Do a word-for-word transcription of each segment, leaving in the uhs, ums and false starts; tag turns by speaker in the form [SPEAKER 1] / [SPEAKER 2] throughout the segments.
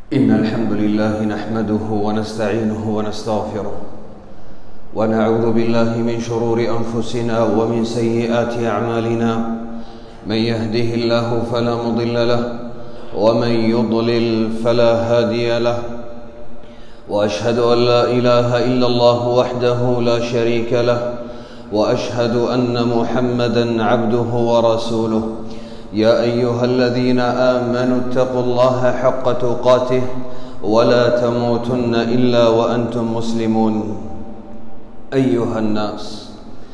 [SPEAKER 1] إن الحمد لله نحمده ونستعينه ونستغفره ونعوذ بالله من شرور أنفسنا ومن سيئات أعمالنا. من يهده الله فلا مضل له ومن يضلل فلا هادي له، وأشهد أن لا إله إلا الله وحده لا شريك له، وأشهد أن محمدًا عبده ورسوله. يا أيها الذين آمنوا اتقوا الله حق تقاته ولا تموتن إلا وأنتم مسلمون. أيها الناس،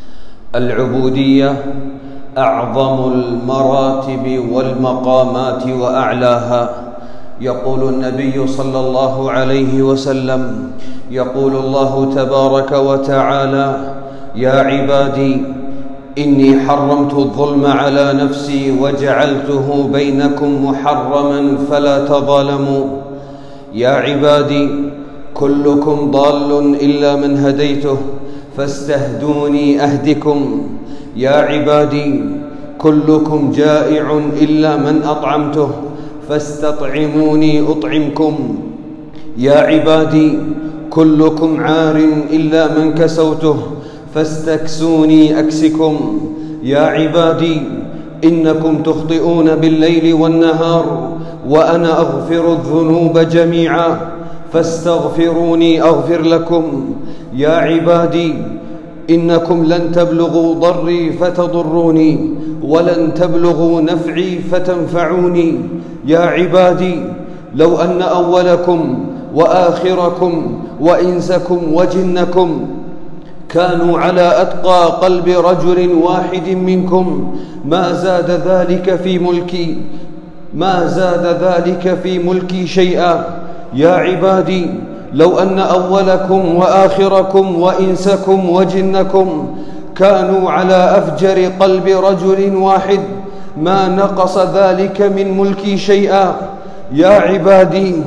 [SPEAKER 1] العبودية أعظم المراتب والمقامات وأعلاها. يقول النبي صلى الله عليه وسلم: يقول الله تبارك وتعالى: يا عبادي إني حرمت الظلم على نفسي وجعلته بينكم محرما فلا تظالموا. يا عبادي كلكم ضال إلا من هديته فاستهدوني أهدكم. يا عبادي كلكم جائع إلا من أطعمته فاستطعموني أطعمكم. يا عبادي كلكم عار إلا من كسوته فاستكسوني أكسكم. يا عبادي إنكم تخطئون بالليل والنهار وأنا أغفر الذنوب جميعا فاستغفروني أغفر لكم. يا عبادي إنكم لن تبلغوا ضري فتضروني ولن تبلغوا نفعي فتنفعوني. يا عبادي لو أن أولكم وآخركم وإنسكم وجنكم كانوا على أتقى قلب رجل واحد منكم ما زاد ذلك في ملكي ما زاد ذلك في ملكي شيئا. يا عبادي لو أن أولكم وآخركم وإنسكم وجنكم كانوا على أفجر قلب رجل واحد ما نقص ذلك من ملكي شيئا. يا عبادي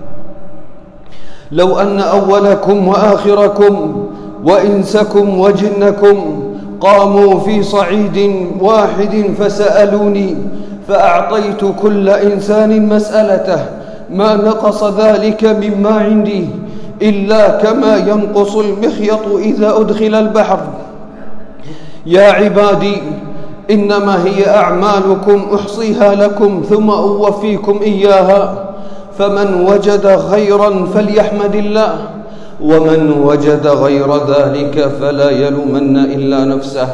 [SPEAKER 1] لو أن أولكم وآخركم وإنسكم وجنكم قاموا في صعيد واحد فسألوني فأعطيت كل إنسان مسألته ما نقص ذلك مما عندي إلا كما ينقص المخيط إذا أدخل البحر. يا عبادي إنما هي أعمالكم أحصيها لكم ثم أوفيكم إياها، فمن وجد خيرا فليحمد الله، ومن وجد غير ذلك فلا يلومن إلا نفسه.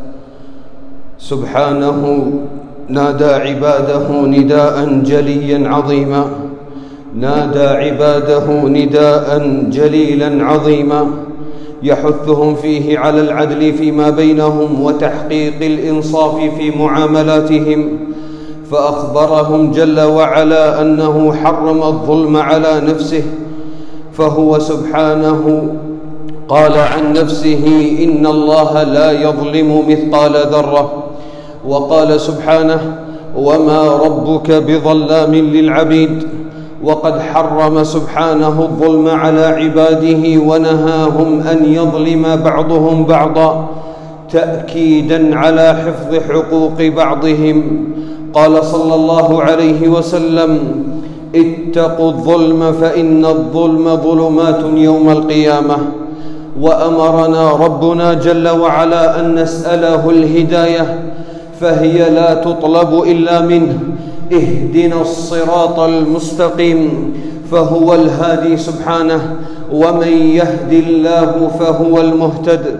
[SPEAKER 1] سبحانه نادى عباده نداء جليا عظيما نادى عباده نداء جليلا عظيما يحثهم فيه على العدل فيما بينهم وتحقيق الإنصاف في معاملاتهم، فأخبرهم جل وعلا أنه حرم الظلم على نفسه، فهو سبحانه قال عن نفسه: إن الله لا يظلم مثقال ذرة. وقال سبحانه: وما ربك بظلام للعبيد. وقد حرم سبحانه الظلم على عباده ونهاهم أن يظلم بعضهم بعضا تأكيدا على حفظ حقوق بعضهم. قال صلى الله عليه وسلم: اتقوا الظلم فإن الظلم ظلمات يوم القيامة. وأمرنا ربنا جل وعلا أن نسأله الهداية، فهي لا تطلب إلا منه. اهدنا الصراط المستقيم، فهو الهادي سبحانه، ومن يهد الله فهو المهتد.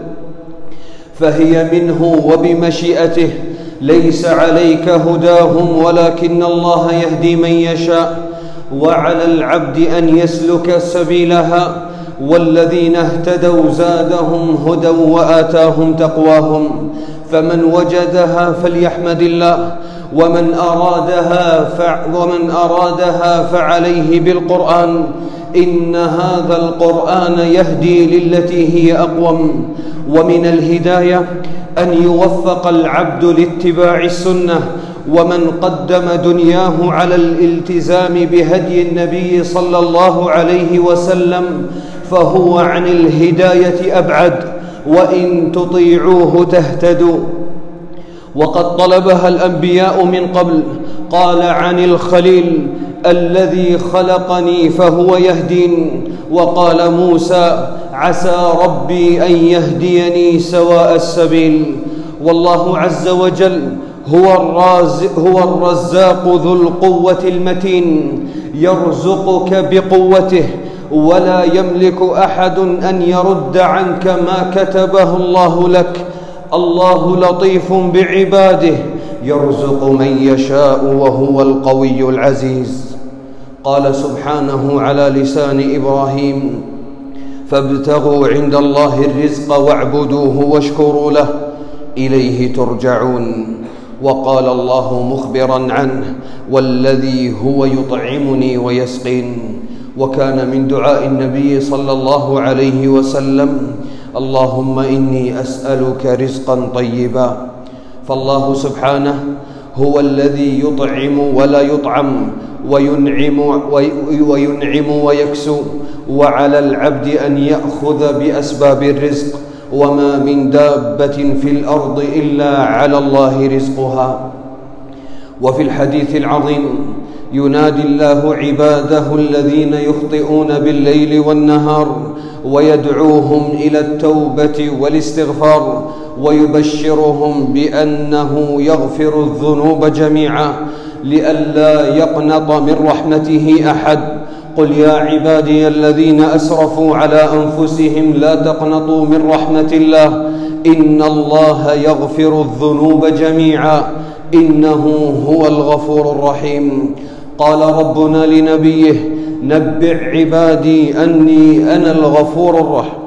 [SPEAKER 1] فهي منه وبمشيئته، ليس عليك هداهم ولكن الله يهدي من يشاء، وعلى العبد أن يسلك سبيلها، والذين اهتدوا زادهم هدى وآتاهم تقواهم. فمن وجدها فليحمد الله، ومن أرادها فع ومن أرادها فعليه بالقرآن، إن هذا القرآن يهدي للتي هي أقوم. ومن الهداية أن يوفق العبد لاتباع السنة، ومن قدم دنياه على الالتزام بهدي النبي صلى الله عليه وسلم فهو عن الهداية أبعد، وإن تطيعوه تهتدوا. وقد طلبها الأنبياء من قبل. قال عن الخليل: الذي خلقني فهو يهدين. وقال موسى: عسى ربي أن يهديني سواء السبيل. والله عز وجل هو الرازق هو الرزاق ذو القوة المتين، يرزقك بقوته، ولا يملك أحد أن يرد عنك ما كتبه الله لك. الله لطيف بعباده، يرزق من يشاء وهو القوي العزيز. قال سبحانه على لسان إبراهيم: فابتغوا عند الله الرزق واعبدوه واشكروا له إليه ترجعون. وقال الله مخبرا عنه: والذي هو يطعمني ويسقين. وكان من دعاء النبي صلى الله عليه وسلم: اللهم إني أسألك رزقا طيبا. فالله سبحانه هو الذي يطعم ولا يطعم، وينعم وينعم ويكسو، وعلى العبد أن يأخذ بأسباب الرزق. وما من دابة في الأرض إلا على الله رزقها. وفي الحديث العظيم: ينادي الله عباده الذين يخطئون بالليل والنهار ويدعوهم إلى التوبة والاستغفار، ويبشرهم بأنه يغفر الذنوب جميعا لئلا يقنط من رحمته أحد. قل يا عبادي الذين أسرفوا على أنفسهم لا تقنطوا من رحمة الله إن الله يغفر الذنوب جميعا إنه هو الغفور الرحيم. قال ربنا لنبيه: نبئ عبادي أني أنا الغفور الرحيم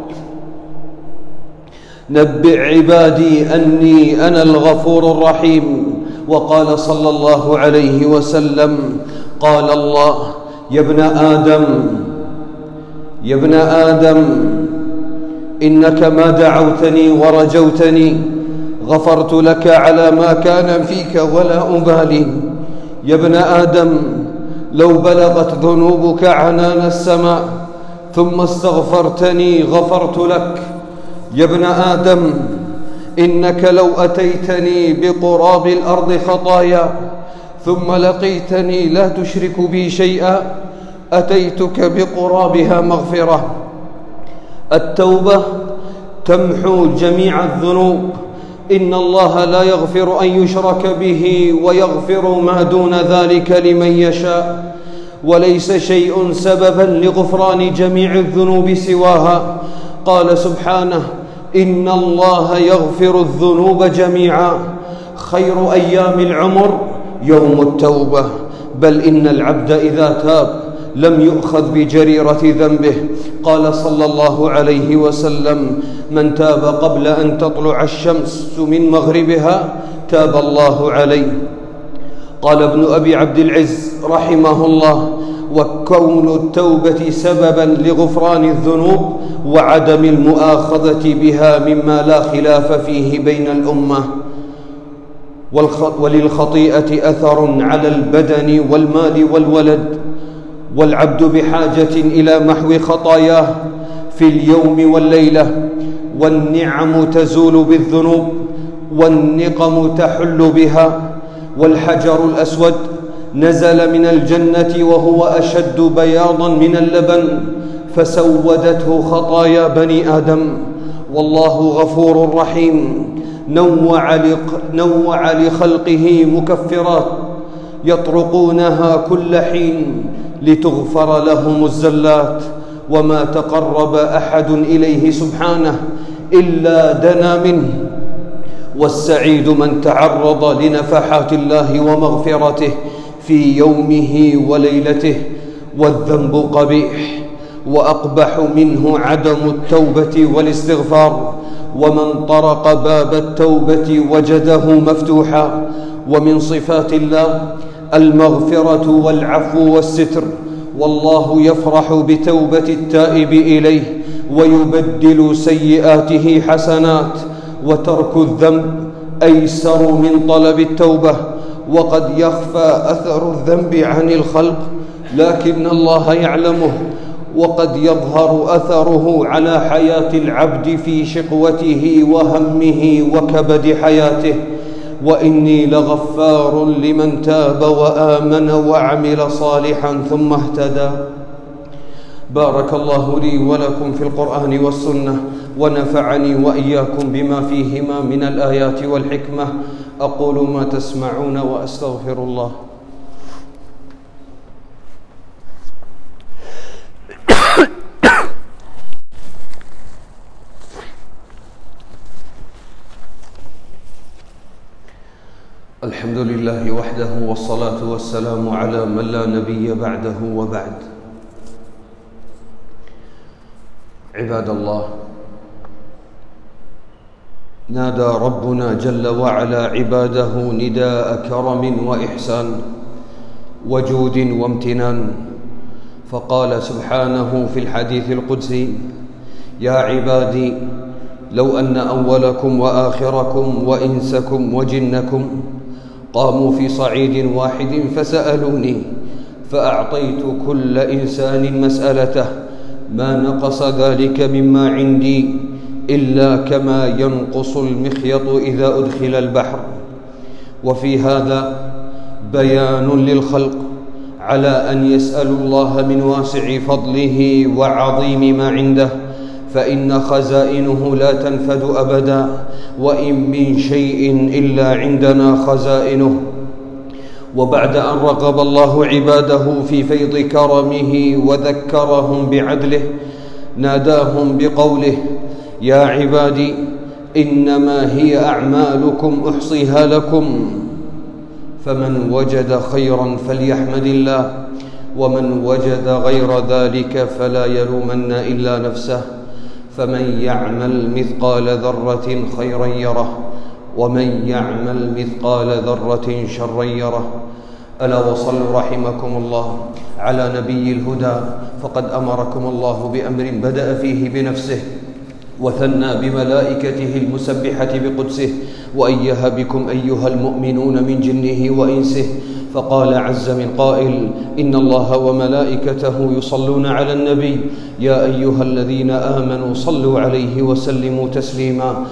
[SPEAKER 1] نبئ عبادي أني أنا الغفور الرحيم. وقال صلى الله عليه وسلم: قال الله: يا ابن آدم يا ابن آدم إنك ما دعوتني ورجوتني غفرت لك على ما كان فيك ولا أبالي. يا ابن آدم لو بلغت ذنوبك عنان السماء ثم استغفرتني غفرت لك. يا ابن آدم إنك لو أتيتني بقراب الأرض خطايا ثم لقيتني لا تشرك بي شيئا أتيتك بقرابها مغفرة. التوبة تمحو جميع الذنوب. إن الله لا يغفر أن يشرك به ويغفر ما دون ذلك لمن يشاء، وليس شيء سببا لغفران جميع الذنوب سواها. قال سبحانه: إن الله يغفر الذنوب جميعا. خير أيام العمر يوم التوبة، بل إن العبد إذا تاب لم يؤخذ بجريرة ذنبه. قال صلى الله عليه وسلم: من تاب قبل أن تطلع الشمس من مغربها تاب الله عليه. قال ابن أبي عبد العز رحمه الله: وكون التوبة سببا لغفران الذنوب وعدم المؤاخذة بها مما لا خلاف فيه بين الأمة. وللخطيئة أثر على البدن والمال والولد، والعبد بحاجة إلى محو خطاياه في اليوم والليلة. والنعم تزول بالذنوب والنقم تحل بها. والحجر الأسود نزل من الجنة وهو أشد بياضا من اللبن فسودته خطايا بني آدم. والله غفور رحيم، نوع نوع لخلقه مكفرات يطرقونها كل حين لتغفر لهم الزلات. وما تقرب أحد إليه سبحانه إلا دنا منه. والسعيد من تعرض لنفحات الله ومغفرته في يومه وليلته. والذنب قبيح، وأقبح منه عدم التوبة والاستغفار. ومن طرق باب التوبة وجده مفتوحا. ومن صفات الله المغفرة والعفو والستر، والله يفرح بتوبة التائب إليه ويبدل سيئاته حسنات. وترك الذنب أيسر من طلب التوبة. وقد يخفى أثر الذنب عن الخلق لكن الله يعلمه، وقد يظهر أثره على حياة العبد في شقوته وهمه وكبد حياته. وإني لغفار لمن تاب وآمن وعمل صالحا ثم اهتدى. بارك الله لي ولكم في القرآن والسنة، ونفعني وإياكم بما فيهما من الآيات والحكمة. أقول ما تسمعون وأستغفر الله. الحمد لله وحده، والصلاة والسلام على من لا نبي بعده وبعد. عباد الله، نادى ربنا جل وعلا عباده نداء كرم وإحسان وجود وامتنان، فقال سبحانه في الحديث القدسي: يا عبادي لو أن أولكم وآخركم وإنسكم وجنكم قاموا في صعيد واحد فسألوني فأعطيت كل إنسان مسألته ما نقص ذلك مما عندي إلا كما ينقص المخيط إذا أدخل البحر. وفي هذا بيان للخلق على أن يسألوا الله من واسع فضله وعظيم ما عنده، فإن خزائنه لا تنفد أبدا، وإن من شيء إلا عندنا خزائنه. وبعد أن رغب الله عباده في فيض كرمه وذكرهم بعدله، ناداهم بقوله: يا عبادي إنما هي أعمالكم أحصيها لكم، فمن وجد خيرا فليحمد الله، ومن وجد غير ذلك فلا يلومن إلا نفسه، فمن يعمل مثقال ذرة خيرا يره، ومن يعمل مثقال ذرة شرا يره. ألا وصلوا رحمكم الله على نبي الهدى، فقد أمركم الله بأمر بدأ فيه بنفسه، وثنى بملائكته المسبحة بقدسه، وأيها بكم أيها المؤمنون من جنه وإنسه، فقال عز من قائل: إن الله وملائكته يصلون على النبي يا أيها الذين آمنوا صلوا عليه وسلموا تسليما.